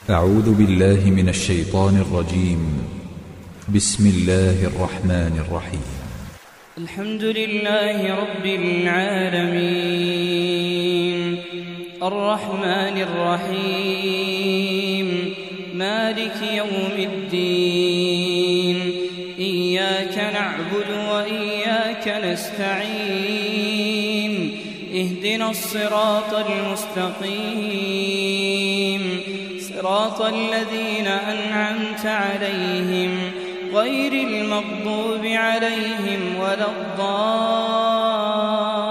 أعوذ بالله من الشيطان الرجيم. بسم الله الرحمن الرحيم. الحمد لله رب العالمين الرحمن الرحيم مالك يوم الدين إياك نعبد وإياك نستعين اهدنا الصراط المستقيم صراط الذين أنعمت عليهم غير المغضوب عليهم ولا الضالين.